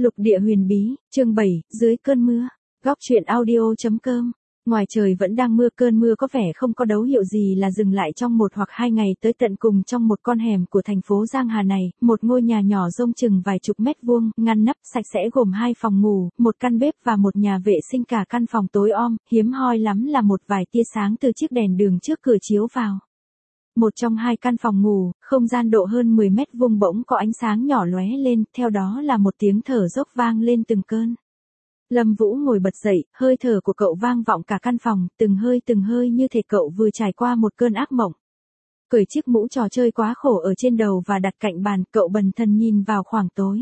Lục địa huyền bí, chương 7, dưới cơn mưa. Góc truyện audio.com. Ngoài trời vẫn đang mưa, cơn mưa có vẻ không có dấu hiệu gì là dừng lại trong 1 hoặc 2 ngày tới tận cùng trong một con hẻm của thành phố Giang Hà này, một ngôi nhà nhỏ rông chừng vài chục mét vuông, ngăn nắp, sạch sẽ gồm 2 phòng ngủ, một căn bếp và một nhà vệ sinh, cả căn phòng tối om, hiếm hoi lắm là một vài tia sáng từ chiếc đèn đường trước cửa chiếu vào. Một trong 2 căn phòng ngủ, không gian độ hơn 10 mét vuông bỗng có ánh sáng nhỏ lóe lên, theo đó là một tiếng thở dốc vang lên từng cơn. Lâm Vũ ngồi bật dậy, hơi thở của cậu vang vọng cả căn phòng, từng hơi như thể cậu vừa trải qua một cơn ác mộng. Cởi chiếc mũ trò chơi quá khổ ở trên đầu và đặt cạnh bàn, cậu bần thần nhìn vào khoảng tối.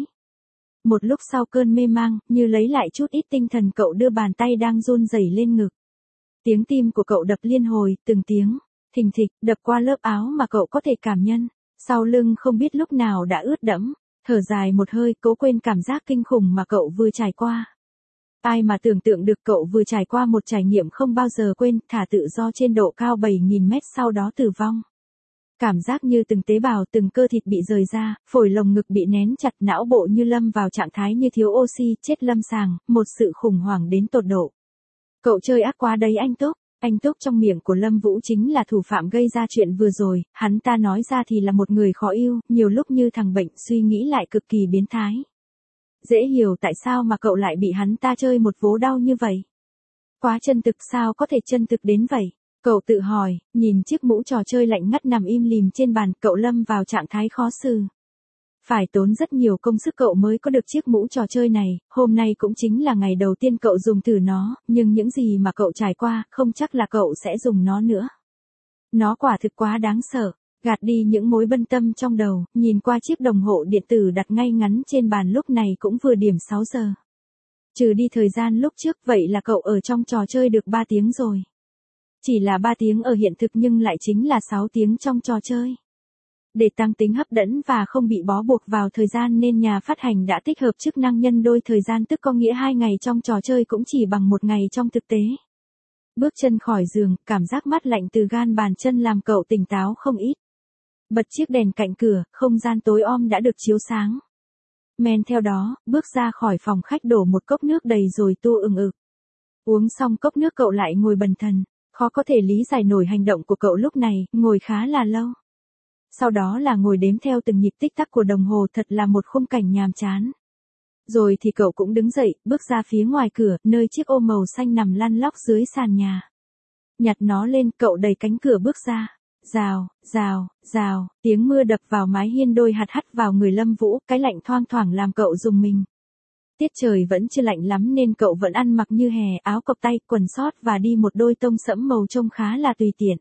Một lúc sau cơn mê mang, như lấy lại chút ít tinh thần, cậu đưa bàn tay đang run rẩy lên ngực. Tiếng tim của cậu đập liên hồi, từng tiếng thình thịch, đập qua lớp áo mà cậu có thể cảm nhận. Sau lưng không biết lúc nào đã ướt đẫm, thở dài một hơi, cố quên cảm giác kinh khủng mà cậu vừa trải qua. Ai mà tưởng tượng được cậu vừa trải qua một trải nghiệm không bao giờ quên, thả tự do trên độ cao 7.000 mét sau đó tử vong. Cảm giác như từng tế bào, từng cơ thịt bị rời ra, phổi lồng ngực bị nén chặt, não bộ như lâm vào trạng thái như thiếu oxy, chết lâm sàng, một sự khủng hoảng đến tột độ. Cậu chơi ác quá đấy anh Túc. Anh Túc trong miệng của Lâm Vũ chính là thủ phạm gây ra chuyện vừa rồi, hắn ta nói ra thì là một người khó yêu, nhiều lúc như thằng bệnh, suy nghĩ lại cực kỳ biến thái. Dễ hiểu tại sao mà cậu lại bị hắn ta chơi một vố đau như vậy. Quá chân thực, sao có thể chân thực đến vậy? Cậu tự hỏi, nhìn chiếc mũ trò chơi lạnh ngắt nằm im lìm trên bàn, cậu lâm vào trạng thái khó xử. Phải tốn rất nhiều công sức cậu mới có được chiếc mũ trò chơi này, hôm nay cũng chính là ngày đầu tiên cậu dùng thử nó, nhưng những gì mà cậu trải qua, không chắc là cậu sẽ dùng nó nữa. Nó quả thực quá đáng sợ. Gạt đi những mối bận tâm trong đầu, nhìn qua chiếc đồng hồ điện tử đặt ngay ngắn trên bàn, lúc này cũng vừa điểm 6 giờ. Trừ đi thời gian lúc trước, vậy là cậu ở trong trò chơi được 3 tiếng rồi. Chỉ là 3 tiếng ở hiện thực nhưng lại chính là 6 tiếng trong trò chơi. Để tăng tính hấp dẫn và không bị bó buộc vào thời gian nên nhà phát hành đã tích hợp chức năng nhân đôi thời gian, tức có nghĩa 2 ngày trong trò chơi cũng chỉ bằng 1 ngày trong thực tế. Bước chân khỏi giường, cảm giác mát lạnh từ gan bàn chân làm cậu tỉnh táo không ít. Bật chiếc đèn cạnh cửa, không gian tối om đã được chiếu sáng. Men theo đó, bước ra khỏi phòng khách, đổ một cốc nước đầy rồi tu ừng ực. Uống xong cốc nước cậu lại ngồi bần thần, khó có thể lý giải nổi hành động của cậu lúc này, ngồi khá là lâu. Sau đó là ngồi đếm theo từng nhịp tích tắc của đồng hồ, thật là một khung cảnh nhàm chán. Rồi thì cậu cũng đứng dậy, bước ra phía ngoài cửa, nơi chiếc ô màu xanh nằm lăn lóc dưới sàn nhà. Nhặt nó lên, cậu đẩy cánh cửa bước ra. Rào, rào, rào, tiếng mưa đập vào mái hiên đôi hạt hắt vào người Lâm Vũ, cái lạnh thoang thoảng làm cậu rùng mình. Tiết trời vẫn chưa lạnh lắm nên cậu vẫn ăn mặc như hè, áo cộc tay, quần sót và đi một đôi tông sẫm màu trông khá là tùy tiện.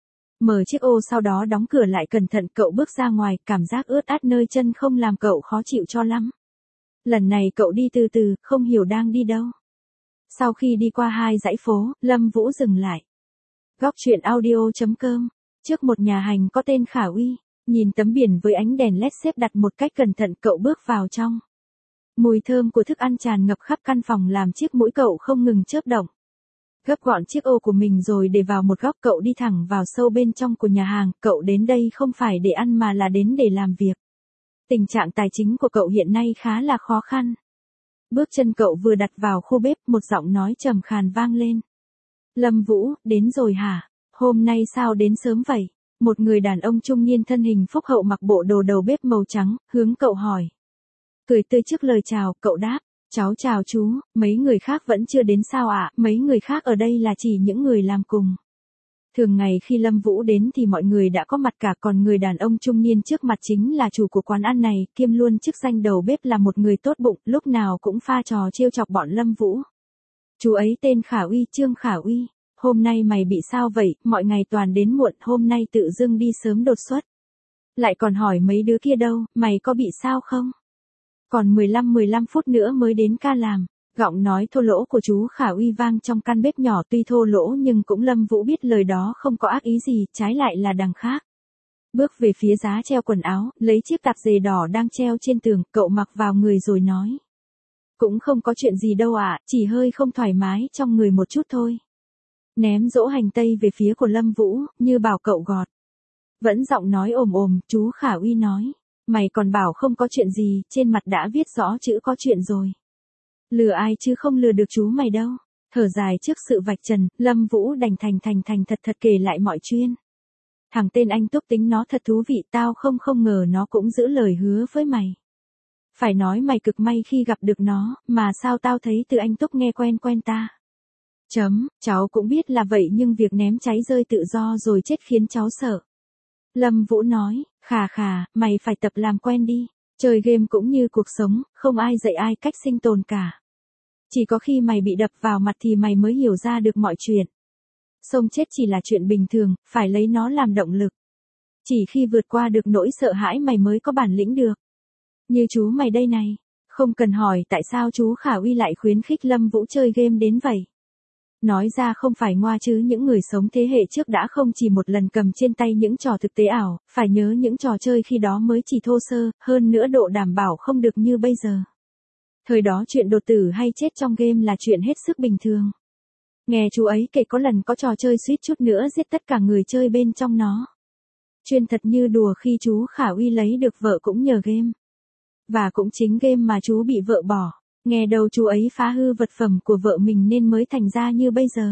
Mở chiếc ô sau đó đóng cửa lại cẩn thận, cậu bước ra ngoài, cảm giác ướt át nơi chân không làm cậu khó chịu cho lắm. Lần này cậu đi từ từ, không hiểu đang đi đâu. Sau khi đi qua 2 dãy phố, Lâm Vũ dừng lại. Góc truyện audio.com. Trước một nhà hàng có tên Khả Uy, nhìn tấm biển với ánh đèn led xếp đặt một cách cẩn thận, cậu bước vào trong. Mùi thơm của thức ăn tràn ngập khắp căn phòng làm chiếc mũi cậu không ngừng chớp động. Gấp gọn chiếc ô của mình rồi để vào một góc, cậu đi thẳng vào sâu bên trong của nhà hàng, cậu đến đây không phải để ăn mà là đến để làm việc. Tình trạng tài chính của cậu hiện nay khá là khó khăn. Bước chân cậu vừa đặt vào khu bếp, một giọng nói trầm khàn vang lên. Lâm Vũ, đến rồi hả? Hôm nay sao đến sớm vậy? Một người đàn ông trung niên thân hình phúc hậu mặc bộ đồ đầu bếp màu trắng, hướng cậu hỏi. Cười tươi trước lời chào, cậu đáp. Cháu chào chú, mấy người khác vẫn chưa đến sao ạ? Mấy người khác ở đây là chỉ những người làm cùng. Thường ngày khi Lâm Vũ đến thì mọi người đã có mặt cả, còn người đàn ông trung niên trước mặt chính là chủ của quán ăn này, kiêm luôn chức danh đầu bếp, là một người tốt bụng, lúc nào cũng pha trò trêu chọc bọn Lâm Vũ. Chú ấy tên Khả Uy, Trương Khả Uy. Hôm nay mày bị sao vậy, mọi ngày toàn đến muộn, hôm nay tự dưng đi sớm đột xuất. Lại còn hỏi mấy đứa kia đâu, mày có bị sao không? Còn 15 phút nữa mới đến ca làm. Giọng nói thô lỗ của chú Khả Uy vang trong căn bếp nhỏ, tuy thô lỗ nhưng cũng Lâm Vũ biết lời đó không có ác ý gì, trái lại là đằng khác. Bước về phía giá treo quần áo, lấy chiếc tạp dề đỏ đang treo trên tường, cậu mặc vào người rồi nói. Cũng không có chuyện gì đâu ạ, chỉ hơi không thoải mái trong người một chút thôi. Ném dỗ hành tây về phía của Lâm Vũ, như bảo cậu gọt. Vẫn giọng nói ồm ồm, chú Khả Uy nói. Mày còn bảo không có chuyện gì, trên mặt đã viết rõ chữ có chuyện rồi. Lừa ai chứ không lừa được chú mày đâu. Thở dài trước sự vạch trần, Lâm Vũ đành thành thật kể lại mọi chuyện. Thằng tên anh Túc tính nó thật thú vị, tao không ngờ nó cũng giữ lời hứa với mày. Phải nói mày cực may khi gặp được nó, mà sao tao thấy từ anh Túc nghe quen ta. Cháu cũng biết là vậy nhưng việc ném cháy rơi tự do rồi chết khiến cháu sợ. Lâm Vũ nói, khà, mày phải tập làm quen đi. Chơi game cũng như cuộc sống, không ai dạy ai cách sinh tồn cả. Chỉ có khi mày bị đập vào mặt thì mày mới hiểu ra được mọi chuyện. Sống chết chỉ là chuyện bình thường, phải lấy nó làm động lực. Chỉ khi vượt qua được nỗi sợ hãi mày mới có bản lĩnh được. Như chú mày đây này. Không cần hỏi tại sao chú Khả Uy lại khuyến khích Lâm Vũ chơi game đến vậy. Nói ra không phải ngoa chứ những người sống thế hệ trước đã không chỉ một lần cầm trên tay những trò thực tế ảo, phải nhớ những trò chơi khi đó mới chỉ thô sơ, hơn nữa độ đảm bảo không được như bây giờ. Thời đó chuyện đột tử hay chết trong game là chuyện hết sức bình thường. Nghe chú ấy kể có lần có trò chơi suýt chút nữa giết tất cả người chơi bên trong nó. Chuyên thật như đùa khi chú Khả Uy lấy được vợ cũng nhờ game. Và cũng chính game mà chú bị vợ bỏ. Nghe đâu chú ấy phá hư vật phẩm của vợ mình nên mới thành ra như bây giờ.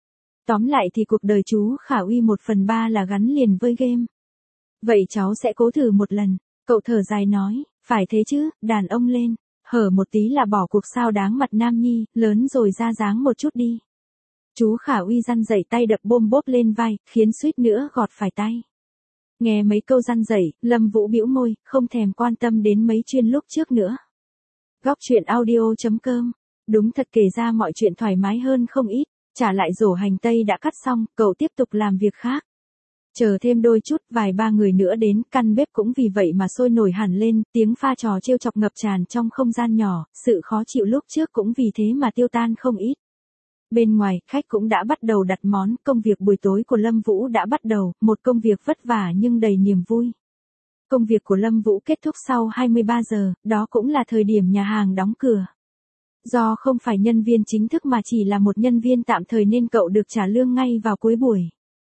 Tóm lại thì cuộc đời chú Khả Uy 1/3 là gắn liền với game. Vậy cháu sẽ cố thử một lần. Cậu thở dài nói, phải thế chứ, đàn ông lên. Hở một tí là bỏ cuộc sao đáng mặt nam nhi, lớn rồi ra dáng một chút đi. Chú Khả Uy răn dậy tay đập bôm bốp lên vai, khiến suýt nữa gọt phải tay. Nghe mấy câu răn dậy, Lâm Vũ bĩu môi, không thèm quan tâm đến mấy chuyện lúc trước nữa. Góc truyện audio.com. Đúng thật kể ra mọi chuyện thoải mái hơn không ít. Trả lại rổ hành tây đã cắt xong, cậu tiếp tục làm việc khác. Chờ thêm đôi chút, vài ba người nữa đến, căn bếp cũng vì vậy mà sôi nổi hẳn lên, tiếng pha trò trêu chọc ngập tràn trong không gian nhỏ, sự khó chịu lúc trước cũng vì thế mà tiêu tan không ít. Bên ngoài, khách cũng đã bắt đầu đặt món, công việc buổi tối của Lâm Vũ đã bắt đầu, một công việc vất vả nhưng đầy niềm vui. Công việc của Lâm Vũ kết thúc sau 23 giờ, đó cũng là thời điểm nhà hàng đóng cửa. Do không phải nhân viên chính thức mà chỉ là một nhân viên tạm thời nên cậu được trả lương ngay vào cuối buổi.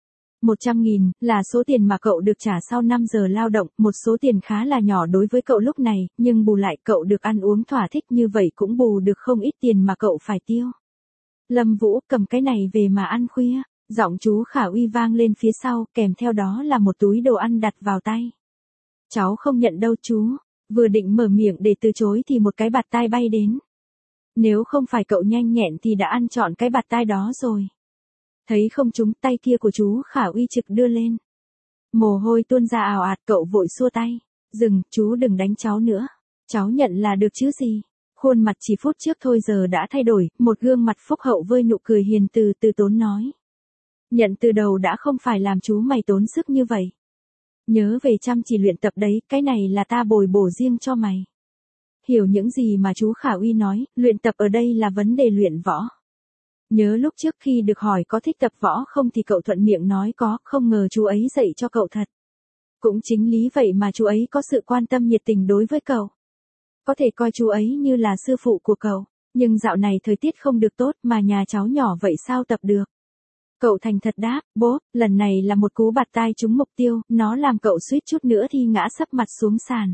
100.000 là số tiền mà cậu được trả sau 5 giờ lao động, một số tiền khá là nhỏ đối với cậu lúc này, nhưng bù lại cậu được ăn uống thỏa thích như vậy cũng bù được không ít tiền mà cậu phải tiêu. Lâm Vũ cầm cái này về mà ăn khuya, giọng chú Khả Uy vang lên phía sau, kèm theo đó là một túi đồ ăn đặt vào tay. Cháu không nhận đâu chú, vừa định mở miệng để từ chối thì một cái bạt tai bay đến. Nếu không phải cậu nhanh nhẹn thì đã ăn trọn cái bạt tai đó rồi. Thấy không trúng, tay kia của chú Khả Uy trực đưa lên. Mồ hôi tuôn ra ào ạt, cậu vội xua tay. Dừng, chú đừng đánh cháu nữa. Cháu nhận là được chứ gì. Khuôn mặt chỉ phút trước thôi giờ đã thay đổi, một gương mặt phúc hậu vơi nụ cười hiền từ tốn nói. Nhận từ đầu đã không phải làm chú mày tốn sức như vậy. Nhớ về chăm chỉ luyện tập đấy, cái này là ta bồi bổ riêng cho mày. Hiểu những gì mà chú Khả Uy nói, luyện tập ở đây là vấn đề luyện võ. Nhớ lúc trước khi được hỏi có thích tập võ không thì cậu thuận miệng nói có, không ngờ chú ấy dạy cho cậu thật. Cũng chính lý vậy mà chú ấy có sự quan tâm nhiệt tình đối với cậu. Có thể coi chú ấy như là sư phụ của cậu, nhưng dạo này thời tiết không được tốt mà nhà cháu nhỏ vậy sao tập được. Cậu thành thật đáp, bố, lần này là một cú bạt tai trúng mục tiêu, nó làm cậu suýt chút nữa thì ngã sấp mặt xuống sàn.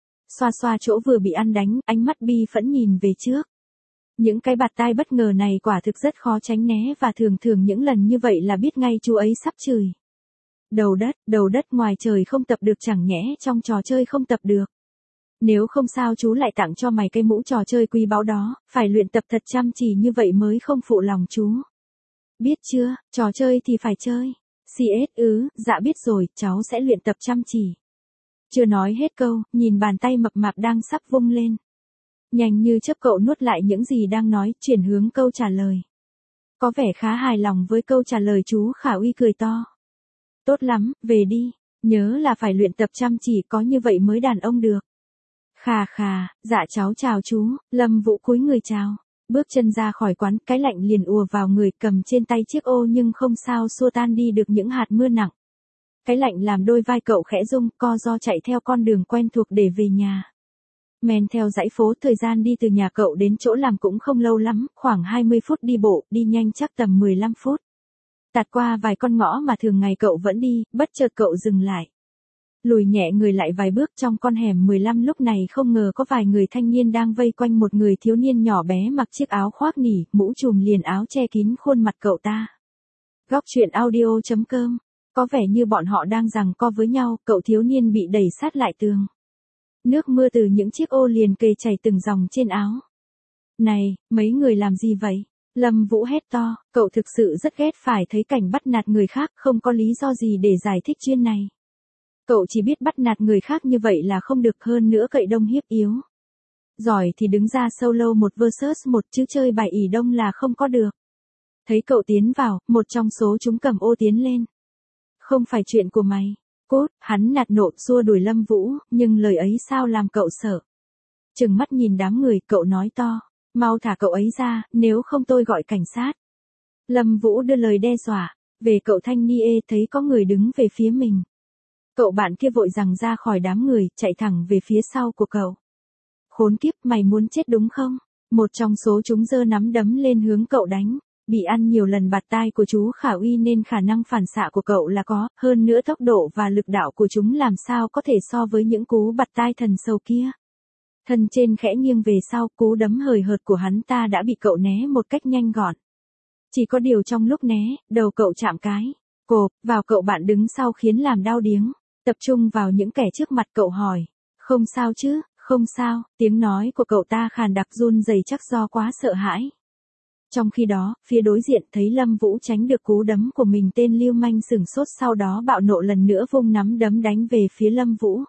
Xoa chỗ vừa bị ăn đánh, ánh mắt bi phẫn nhìn về trước. Những cái bạt tai bất ngờ này quả thực rất khó tránh né và thường những lần như vậy là biết ngay chú ấy sắp chửi. Đầu đất ngoài trời không tập được chẳng nhẽ trong trò chơi không tập được. Nếu không sao chú lại tặng cho mày cái mũ trò chơi quý báu đó, phải luyện tập thật chăm chỉ như vậy mới không phụ lòng chú. Biết chưa, trò chơi thì phải chơi. CS dạ biết rồi, cháu sẽ luyện tập chăm chỉ. Chưa nói hết câu, nhìn bàn tay mập mạp đang sắp vung lên. Nhanh như chớp cậu nuốt lại những gì đang nói, chuyển hướng câu trả lời. Có vẻ khá hài lòng với câu trả lời chú Khả Uy cười to. Tốt lắm, về đi, nhớ là phải luyện tập chăm chỉ có như vậy mới đàn ông được. Khà, dạ cháu chào chú, Lâm Vũ cúi người chào. Bước chân ra khỏi quán, cái lạnh liền ùa vào người, cầm trên tay chiếc ô nhưng không sao xua tan đi được những hạt mưa nặng. Cái lạnh làm đôi vai cậu khẽ rung, co ro chạy theo con đường quen thuộc để về nhà. Men theo dãy phố, thời gian đi từ nhà cậu đến chỗ làm cũng không lâu lắm, khoảng 20 phút đi bộ, đi nhanh chắc tầm 15 phút. Tạt qua vài con ngõ mà thường ngày cậu vẫn đi, bất chợt cậu dừng lại. Lùi nhẹ người lại vài bước trong con hẻm 15 lúc này không ngờ có vài người thanh niên đang vây quanh một người thiếu niên nhỏ bé mặc chiếc áo khoác nỉ, mũ trùm liền áo che kín khuôn mặt cậu ta. Góc truyện audio.com. Có vẻ như bọn họ đang giằng co với nhau, cậu thiếu niên bị đẩy sát lại tường. Nước mưa từ những chiếc ô liền kề chảy từng dòng trên áo. Này, mấy người làm gì vậy? Lâm Vũ hét to, cậu thực sự rất ghét phải thấy cảnh bắt nạt người khác, không có lý do gì để giải thích chuyện này. Cậu chỉ biết bắt nạt người khác như vậy là không được, hơn nữa cậy đông hiếp yếu. Giỏi thì đứng ra solo một versus một chứ chơi bài ỷ đông là không có được. Thấy cậu tiến vào, một trong số chúng cầm ô tiến lên. Không phải chuyện của mày. Cút, hắn nạt nộ xua đuổi Lâm Vũ, nhưng lời ấy sao làm cậu sợ. Trừng mắt nhìn đám người, cậu nói to, mau thả cậu ấy ra, nếu không tôi gọi cảnh sát. Lâm Vũ đưa lời đe dọa, về cậu thanh niên thấy có người đứng về phía mình. Cậu bạn kia vội rằng ra khỏi đám người, chạy thẳng về phía sau của cậu. Khốn kiếp, mày muốn chết đúng không? Một trong số chúng giơ nắm đấm lên hướng cậu đánh. Bị ăn nhiều lần bạt tai của chú Khả Uy nên khả năng phản xạ của cậu là có, hơn nữa tốc độ và lực đạo của chúng làm sao có thể so với những cú bạt tai thần sầu kia. Thân trên khẽ nghiêng về sau, cú đấm hời hợt của hắn ta đã bị cậu né một cách nhanh gọn. Chỉ có điều trong lúc né, đầu cậu chạm cái cộp vào cậu bạn đứng sau khiến làm đau điếng. Tập trung vào những kẻ trước mặt cậu hỏi, không sao chứ, không sao, tiếng nói của cậu ta khàn đặc run rẩy chắc do quá sợ hãi. Trong khi đó, phía đối diện thấy Lâm Vũ tránh được cú đấm của mình, tên lưu manh sửng sốt sau đó bạo nộ lần nữa vung nắm đấm đánh về phía Lâm Vũ.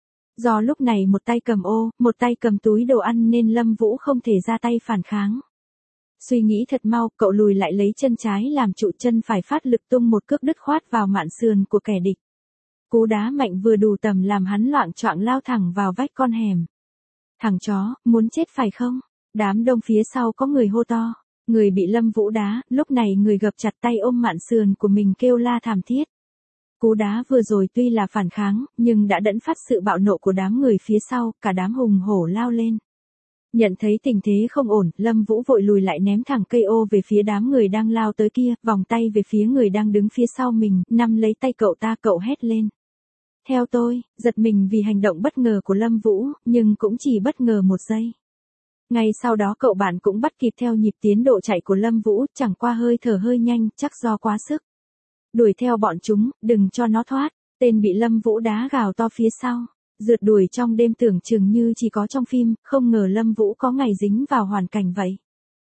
Do lúc này một tay cầm ô, một tay cầm túi đồ ăn nên Lâm Vũ không thể ra tay phản kháng. Suy nghĩ thật mau, cậu lùi lại lấy chân trái làm trụ, chân phải phát lực tung một cước đứt khoát vào mạn sườn của kẻ địch. Cú đá mạnh vừa đủ tầm làm hắn loạng choạng lao thẳng vào vách con hẻm. Thằng chó, muốn chết phải không? Đám đông phía sau có người hô to. Người bị Lâm Vũ đá, lúc này người gập chặt tay ôm mạn sườn của mình kêu la thảm thiết. Cú đá vừa rồi tuy là phản kháng, nhưng đã dẫn phát sự bạo nộ của đám người phía sau, cả đám hùng hổ lao lên. Nhận thấy tình thế không ổn, Lâm Vũ vội lùi lại ném thẳng cây ô về phía đám người đang lao tới kia, vòng tay về phía người đang đứng phía sau mình, nắm lấy tay cậu ta, cậu hét lên. Theo tôi, giật mình vì hành động bất ngờ của Lâm Vũ, nhưng cũng chỉ bất ngờ một giây. Ngay sau đó cậu bạn cũng bắt kịp theo nhịp tiến độ chạy của Lâm Vũ, chẳng qua hơi thở hơi nhanh, chắc do quá sức. Đuổi theo bọn chúng, đừng cho nó thoát. Tên bị Lâm Vũ đá gào to phía sau. Rượt đuổi trong đêm tưởng chừng như chỉ có trong phim, không ngờ Lâm Vũ có ngày dính vào hoàn cảnh vậy.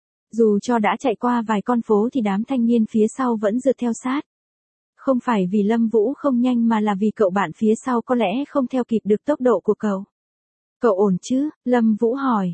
Dù cho đã chạy qua vài con phố thì đám thanh niên phía sau vẫn rượt theo sát. Không phải vì Lâm Vũ không nhanh mà là vì cậu bạn phía sau có lẽ không theo kịp được tốc độ của cậu. Cậu ổn chứ? Lâm Vũ hỏi.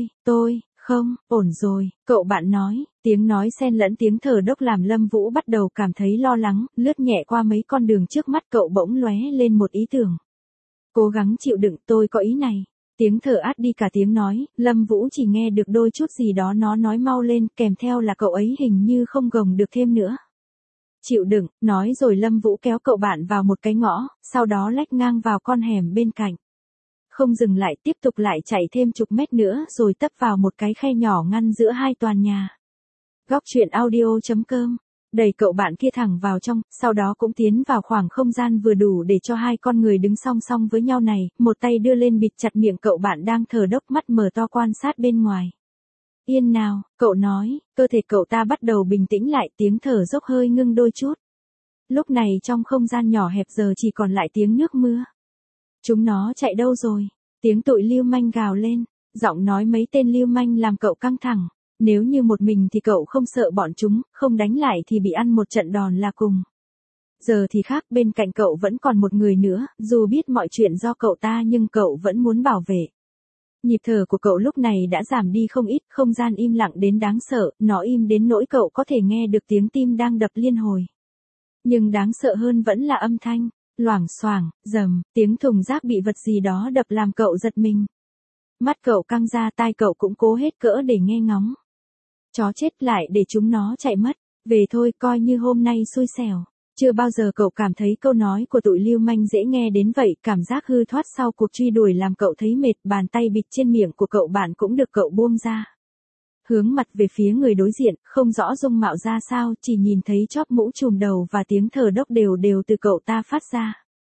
Không, ổn rồi, cậu bạn nói. Tiếng nói xen lẫn tiếng thở dốc làm Lâm Vũ bắt đầu cảm thấy lo lắng, lướt nhẹ qua mấy con đường trước mắt cậu bỗng lóe lên một ý tưởng. Cố gắng chịu đựng, tôi có ý này. Tiếng thở át đi cả tiếng nói, Lâm Vũ chỉ nghe được đôi chút gì đó nó nói mau lên, kèm theo là cậu ấy hình như không gồng được thêm nữa. Chịu đựng, nói rồi Lâm Vũ kéo cậu bạn vào một cái ngõ, sau đó lách ngang vào con hẻm bên cạnh. Không dừng lại, tiếp tục lại chạy thêm chục mét nữa rồi tấp vào một cái khe nhỏ ngăn giữa hai tòa nhà. Góc truyện audio.com. Đẩy cậu bạn kia thẳng vào trong, sau đó cũng tiến vào khoảng không gian vừa đủ để cho hai con người đứng song song với nhau này, một tay đưa lên bịt chặt miệng cậu bạn đang thở dốc, mắt mở to quan sát bên ngoài. Yên nào, cậu nói, cơ thể cậu ta bắt đầu bình tĩnh lại, tiếng thở dốc hơi ngưng đôi chút. Lúc này trong không gian nhỏ hẹp giờ chỉ còn lại tiếng nước mưa. Chúng nó chạy đâu rồi? Tiếng tụi lưu manh gào lên, giọng nói mấy tên lưu manh làm cậu căng thẳng. Nếu như một mình thì cậu không sợ bọn chúng, không đánh lại thì bị ăn một trận đòn là cùng. Giờ thì khác, bên cạnh cậu vẫn còn một người nữa, dù biết mọi chuyện do cậu ta nhưng cậu vẫn muốn bảo vệ. Nhịp thở của cậu lúc này đã giảm đi không ít, không gian im lặng đến đáng sợ, nó im đến nỗi cậu có thể nghe được tiếng tim đang đập liên hồi. Nhưng đáng sợ hơn vẫn là âm thanh, loảng xoảng, rầm, tiếng thùng rác bị vật gì đó đập làm cậu giật mình. Mắt cậu căng ra, tai cậu cũng cố hết cỡ để nghe ngóng. Chó chết, lại để chúng nó chạy mất, về thôi, coi như hôm nay xui xẻo. Chưa bao giờ cậu cảm thấy câu nói của tụi lưu manh dễ nghe đến vậy, cảm giác hư thoát sau cuộc truy đuổi làm cậu thấy mệt, bàn tay bịt trên miệng của cậu bạn cũng được cậu buông ra. Hướng mặt về phía người đối diện, không rõ dung mạo ra sao, chỉ nhìn thấy chóp mũ trùm đầu và tiếng thở dốc đều đều từ cậu ta phát ra.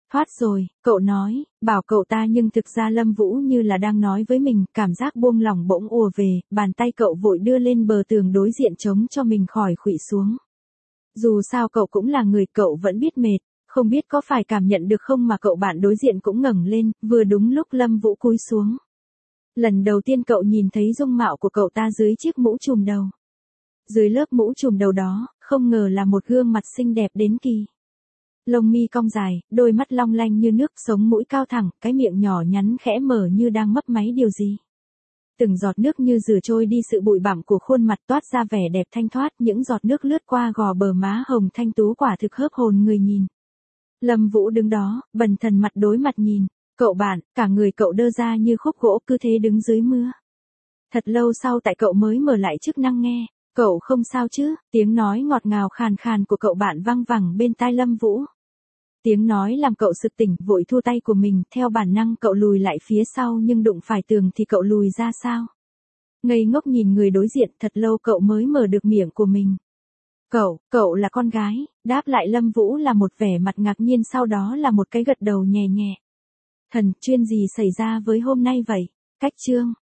Thoát rồi, cậu nói, bảo cậu ta nhưng thực ra Lâm Vũ như là đang nói với mình, cảm giác buông lỏng bỗng ùa về, bàn tay cậu vội đưa lên bờ tường đối diện chống cho mình khỏi khuỵu xuống. Dù sao cậu cũng là người, cậu vẫn biết mệt, không biết có phải cảm nhận được không mà cậu bạn đối diện cũng ngẩng lên, vừa đúng lúc Lâm Vũ cúi xuống. Lần đầu tiên cậu nhìn thấy dung mạo của cậu ta dưới chiếc mũ trùm đầu. Dưới lớp mũ trùm đầu đó, không ngờ là một gương mặt xinh đẹp đến kỳ. Lông mi cong dài, đôi mắt long lanh như nước, sống mũi cao thẳng, cái miệng nhỏ nhắn khẽ mở như đang mấp máy điều gì. Từng giọt nước như rửa trôi đi sự bụi bặm của khuôn mặt, toát ra vẻ đẹp thanh thoát, những giọt nước lướt qua gò bờ má hồng thanh tú, quả thực hớp hồn người nhìn. Lâm Vũ đứng đó, bần thần mặt đối mặt nhìn, cậu bạn, cả người cậu đơ ra như khúc gỗ, cứ thế đứng dưới mưa. Thật lâu sau tại cậu mới mở lại chức năng nghe, cậu không sao chứ, tiếng nói ngọt ngào khàn khàn của cậu bạn vang vẳng bên tai Lâm Vũ. Tiếng nói làm cậu sực tỉnh, vội thu tay của mình, theo bản năng cậu lùi lại phía sau nhưng đụng phải tường thì cậu lùi ra sao? Ngây ngốc nhìn người đối diện, thật lâu cậu mới mở được miệng của mình. Cậu là con gái, đáp lại Lâm Vũ là một vẻ mặt ngạc nhiên, sau đó là một cái gật đầu nhẹ nhẹ. Thần, chuyện gì xảy ra với hôm nay vậy? Cách chương